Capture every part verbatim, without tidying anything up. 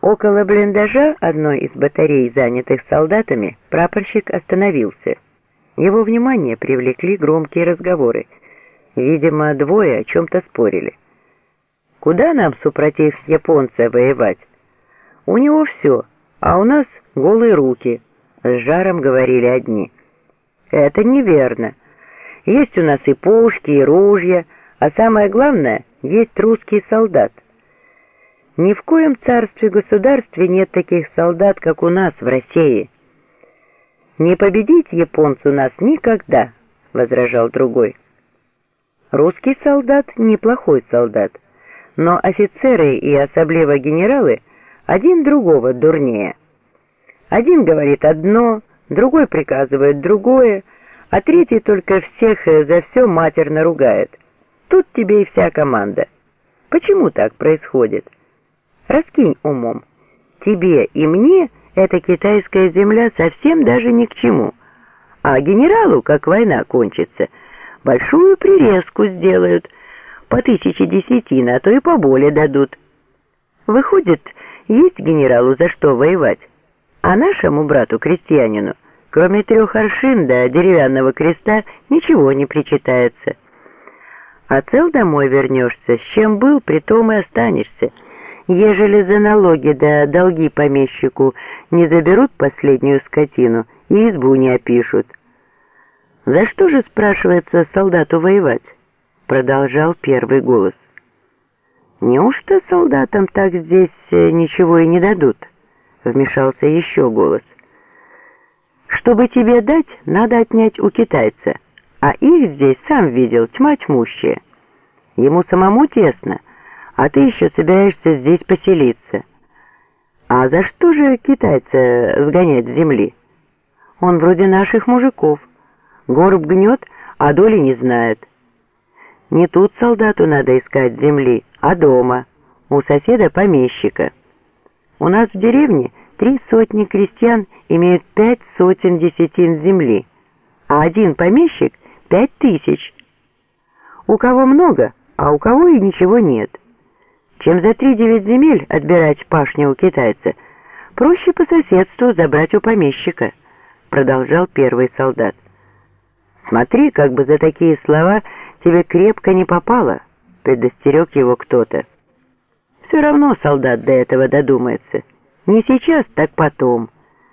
Около блиндажа одной из батарей, занятых солдатами, прапорщик остановился. Его внимание привлекли громкие разговоры. Видимо, двое о чем-то спорили. «Куда нам, супротив японца, воевать? У него все, а у нас голые руки», — с жаром говорили одни. «Это неверно. Есть у нас и пушки, и ружья, а самое главное, есть русский солдат. Ни в коем царстве-государстве нет таких солдат, как у нас в России». «Не победить японцу нас никогда», — возражал другой. «Русский солдат — неплохой солдат, но офицеры и особливо генералы один другого дурнее. Один говорит одно, другой приказывает другое, а третий только всех за все матерно ругает. Тут тебе и вся команда. Почему так происходит? Раскинь умом. Тебе и мне эта китайская земля совсем даже ни к чему. А генералу, как война кончится, большую прирезку сделают, по тысяче десятин, а то и поболее дадут. Выходит, есть генералу за что воевать, а нашему брату-крестьянину, кроме трех аршин до деревянного креста, ничего не причитается. А цел домой вернешься, с чем был, при том и останешься, ежели за налоги да долги помещику не заберут последнюю скотину и избу не опишут. «За что же, спрашивается, солдату воевать?» — продолжал первый голос. «Неужто солдатам так здесь ничего и не дадут?» — вмешался еще голос. «Чтобы тебе дать, надо отнять у китайца, а их здесь, сам видел, тьма тьмущая. Ему самому тесно, а ты еще собираешься здесь поселиться. А за что же китайца сгонять с земли? Он вроде наших мужиков. Горб гнет, а доли не знает. Не тут солдату надо искать земли, а дома, у соседа-помещика. У нас в деревне три сотни крестьян имеют пять сотен десятин земли, а один помещик — пять тысяч. У кого много, а у кого и ничего нет. Чем за три-девять земель отбирать пашню у китайца, проще по соседству забрать у помещика», — продолжал первый солдат. «Смотри, как бы за такие слова тебе крепко не попало», — предостерег его кто-то. «Все равно солдат до этого додумается. Не сейчас, так потом.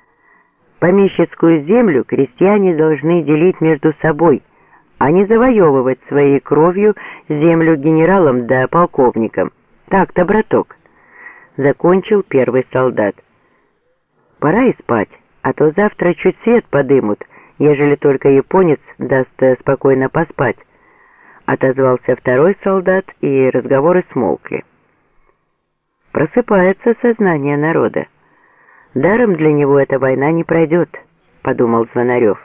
Помещицкую землю крестьяне должны делить между собой, а не завоевывать своей кровью землю генералам да полковникам. Так-то, браток», — закончил первый солдат. «Пора и спать, а то завтра чуть свет подымут, ежели только японец даст спокойно поспать», — отозвался второй солдат, и разговоры смолкли. «Просыпается сознание народа. Даром для него эта война не пройдет», — подумал Звонарев.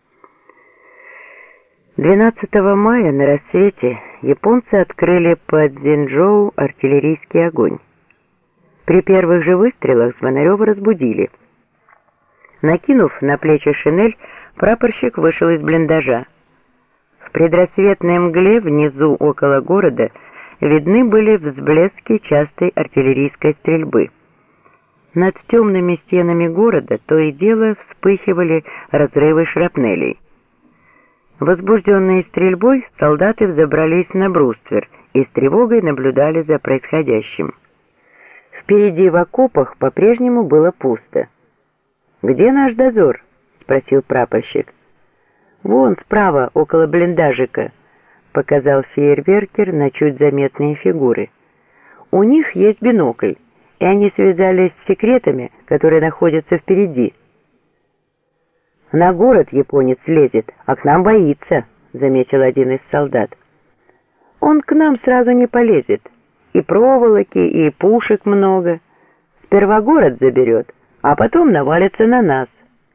двенадцатого мая на рассвете японцы открыли под Цзинчжоу артиллерийский огонь. При первых же выстрелах Звонарева разбудили. Накинув на плечи шинель, прапорщик вышел из блиндажа. В предрассветной мгле внизу около города видны были взблески частой артиллерийской стрельбы. Над темными стенами города то и дело вспыхивали разрывы шрапнелей. Возбужденные стрельбой, солдаты взобрались на бруствер и с тревогой наблюдали за происходящим. Впереди в окопах по-прежнему было пусто. «Где наш дозор?» — спросил прапорщик. «Вон справа, около блиндажика», — показал фейерверкер на чуть заметные фигуры. «У них есть бинокль, и они связались с секретами, которые находятся впереди». «На город японец лезет, а к нам боится», — заметил один из солдат. «Он к нам сразу не полезет. И проволоки, и пушек много. Сперва город заберет, а потом навалится на нас».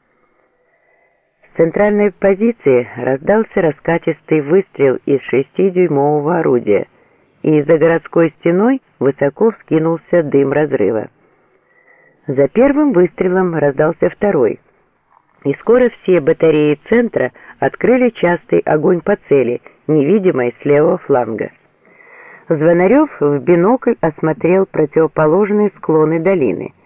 С центральной позиции раздался раскатистый выстрел из шестидюймового орудия, и за городской стеной высоко вскинулся дым разрыва. За первым выстрелом раздался второй, и скоро все батареи центра открыли частый огонь по цели, невидимой с левого фланга. Звонарев в бинокль осмотрел противоположные склоны долины.